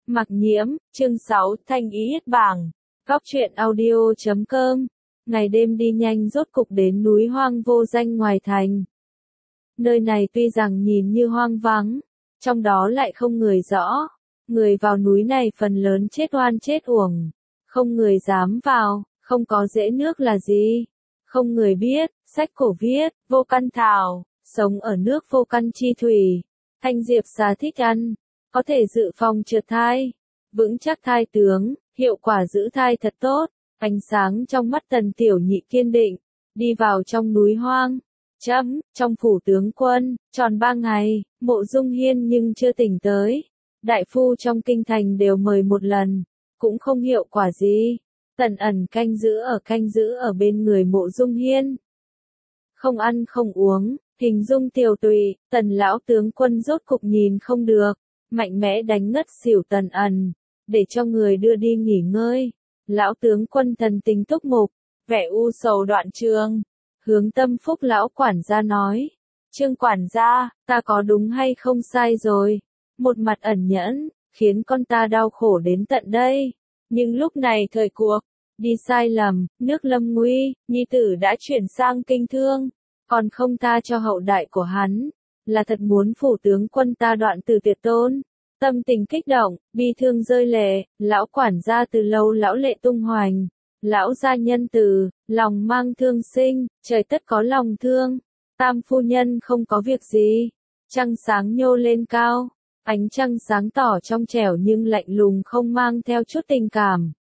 Mặc Nhiễm, chương 6, Thanh Ý Yết Bảng. Góc truyện audio.com. Ngày đêm đi nhanh rốt cục đến núi hoang vô danh ngoài thành. Nơi này tuy rằng nhìn như hoang vắng, trong đó lại không người rõ. Người vào núi này phần lớn chết oan chết uổng. Không người dám vào, không có rễ nước là gì. Không người biết, sách cổ viết, vô căn thảo, sống ở nước vô căn chi thủy. Thanh diệp xà thích ăn, có thể dự phòng trượt thai, vững chắc thai tướng, hiệu quả giữ thai thật tốt. Ánh sáng trong mắt Tần Tiểu Nhị kiên định, đi vào trong núi hoang. Trong phủ tướng quân, tròn 3 ngày, Mộ Dung Hiên nhưng chưa tỉnh tới. Đại phu trong kinh thành đều mời một lần, cũng không hiệu quả gì. Tần ẩn canh giữ ở bên người Mộ Dung Hiên. Không ăn không uống, hình dung tiều tụy, Tần lão tướng quân rốt cục nhìn không được, mạnh mẽ đánh ngất xỉu Tần ẩn, để cho người đưa đi nghỉ ngơi. Lão tướng quân thần tình túc mục, vẻ u sầu đoạn trường, hướng Tâm Phúc lão quản gia nói: Trương quản gia, ta có đúng hay không sai rồi? Một mặt ẩn nhẫn, khiến con ta đau khổ đến tận đây. Nhưng lúc này thời cuộc, đi sai lầm, nước lâm nguy, nhi tử đã chuyển sang kinh thương, còn không tha cho hậu đại của hắn, là thật muốn phủ tướng quân ta đoạn từ tuyệt tôn. Tâm tình kích động, bi thương rơi lệ, lão quản gia từ lâu lão lệ tung hoành. Lão gia nhân từ, lòng mang thương sinh, trời tất có lòng thương. Tam phu nhân không có việc gì. Trăng sáng nhô lên cao, ánh trăng sáng tỏ trong trẻo nhưng lạnh lùng không mang theo chút tình cảm.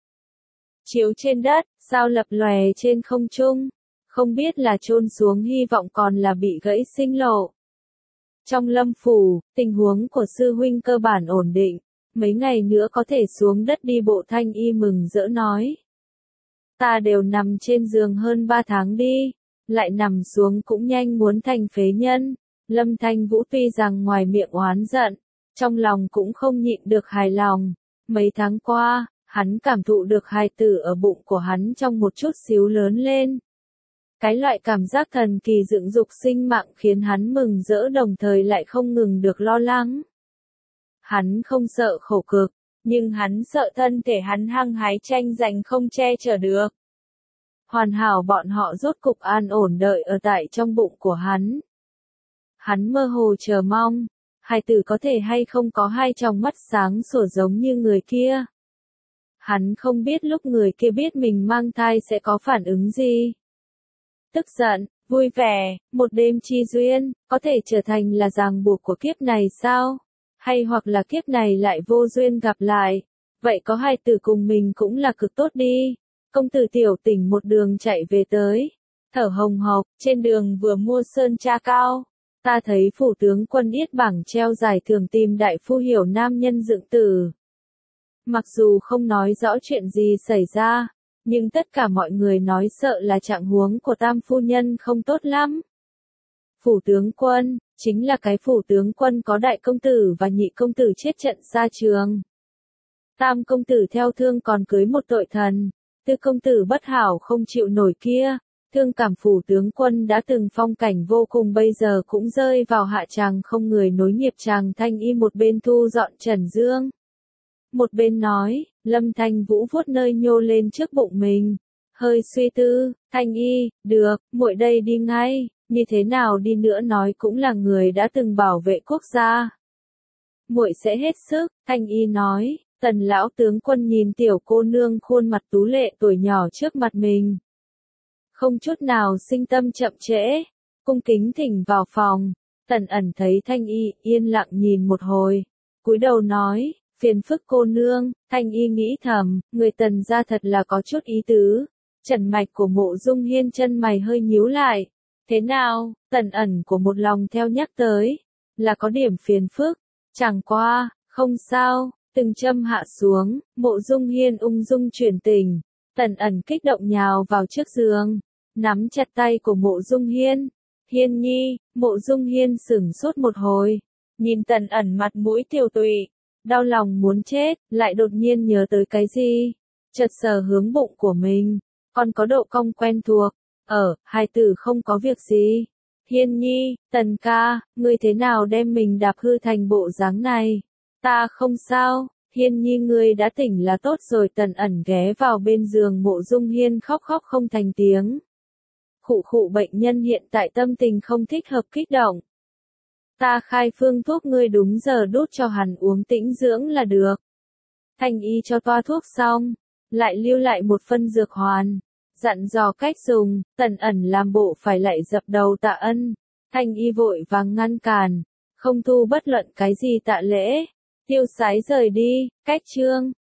Chiếu trên đất, sao lập lòe trên không trung, không biết là chôn xuống hy vọng còn là bị gãy sinh lộ. Trong lâm phủ, tình huống của sư huynh cơ bản ổn định, mấy ngày nữa có thể xuống đất đi bộ. Thanh Y mừng rỡ nói. Ta đều nằm trên giường hơn 3 tháng đi, lại nằm xuống cũng nhanh muốn thành phế nhân. Lâm Thanh Vũ tuy rằng ngoài miệng oán giận, trong lòng cũng không nhịn được hài lòng. Mấy tháng qua, hắn cảm thụ được hài tử ở bụng của hắn trong một chút xíu lớn lên. Cái loại cảm giác thần kỳ dựng dục sinh mạng khiến hắn mừng rỡ đồng thời lại không ngừng được lo lắng. Hắn không sợ khổ cực, nhưng hắn sợ thân thể hắn hăng hái tranh giành không che chở được. Hoàn hảo bọn họ rốt cục an ổn đợi ở tại trong bụng của hắn. Hắn mơ hồ chờ mong, hài tử có thể hay không có hai tròng mắt sáng sủa giống như người kia. Hắn không biết lúc người kia biết mình mang thai sẽ có phản ứng gì. Tức giận, vui vẻ, một đêm chi duyên, có thể trở thành là ràng buộc của kiếp này sao? Hay hoặc là kiếp này lại vô duyên gặp lại? Vậy có hài tử cùng mình cũng là cực tốt đi. Công tử Tiểu Tỉnh một đường chạy về tới, thở hồng hộc, trên đường vừa mua sơn tra cao. Ta thấy phủ tướng quân Yết Bảng treo giải thưởng tìm đại phu hiểu nam nhân dựng tử. Mặc dù không nói rõ chuyện gì xảy ra, nhưng tất cả mọi người nói sợ là trạng huống của tam phu nhân không tốt lắm. Phủ tướng quân, chính là cái phủ tướng quân có đại công tử và nhị công tử chết trận xa trường. Tam công tử theo thương còn cưới một tội thần, tư công tử bất hảo không chịu nổi kia. Thương cảm phủ tướng quân đã từng phong cảnh vô cùng bây giờ cũng rơi vào hạ tràng không người nối nghiệp. Chàng Thanh Y một bên thu dọn trần dương, một bên nói. Lâm Thanh Vũ vuốt nơi nhô lên trước bụng mình, hơi suy tư. Thanh Y, được, muội đây đi ngay, như thế nào đi nữa nói cũng là người đã từng bảo vệ quốc gia. Muội sẽ hết sức. Thanh Y nói. Tần lão tướng quân nhìn tiểu cô nương khuôn mặt tú lệ tuổi nhỏ trước mặt mình, không chút nào sinh tâm chậm trễ, cung kính thỉnh vào phòng. Tần ẩn thấy Thanh Y yên lặng nhìn một hồi, cúi đầu nói, phiền phức cô nương. Thanh Y nghĩ thầm, người Tần gia thật là có chút ý tứ. Trần mạch của Mộ Dung Hiên chân mày hơi nhíu lại. Thế nào? Tần ẩn của một lòng theo nhắc tới, là có điểm phiền phức. Chẳng qua, không sao. Từng châm hạ xuống, Mộ Dung Hiên ung dung chuyển tình. Tần ẩn kích động nhào vào trước giường, nắm chặt tay của Mộ Dung Hiên. Hiên nhi. Mộ Dung Hiên sửng sốt một hồi, nhìn Tần ẩn mặt mũi tiều tụy, đau lòng muốn chết, lại đột nhiên nhớ tới cái gì, chợt sờ hướng bụng của mình, còn có độ cong quen thuộc. Hài tử không có việc gì. Hiên nhi, Tần ca, ngươi thế nào đem mình đạp hư thành bộ dáng này? Ta không sao. Hiên nhi ngươi đã tỉnh là tốt rồi. Tần ẩn ghé vào bên giường Mộ Dung Hiên khóc khóc không thành tiếng. Khụ khụ, bệnh nhân hiện tại tâm tình không thích hợp kích động. Ta khai phương thuốc ngươi đúng giờ đút cho hắn uống tĩnh dưỡng là được. Thanh y cho toa thuốc xong, lại lưu lại một phân dược hoàn, dặn dò cách dùng. Tần ẩn làm bộ phải lạy dập đầu tạ ân. Thanh y vội vàng ngăn cản, không thu bất luận cái gì tạ lễ. Tiêu sái rời đi. Cách chương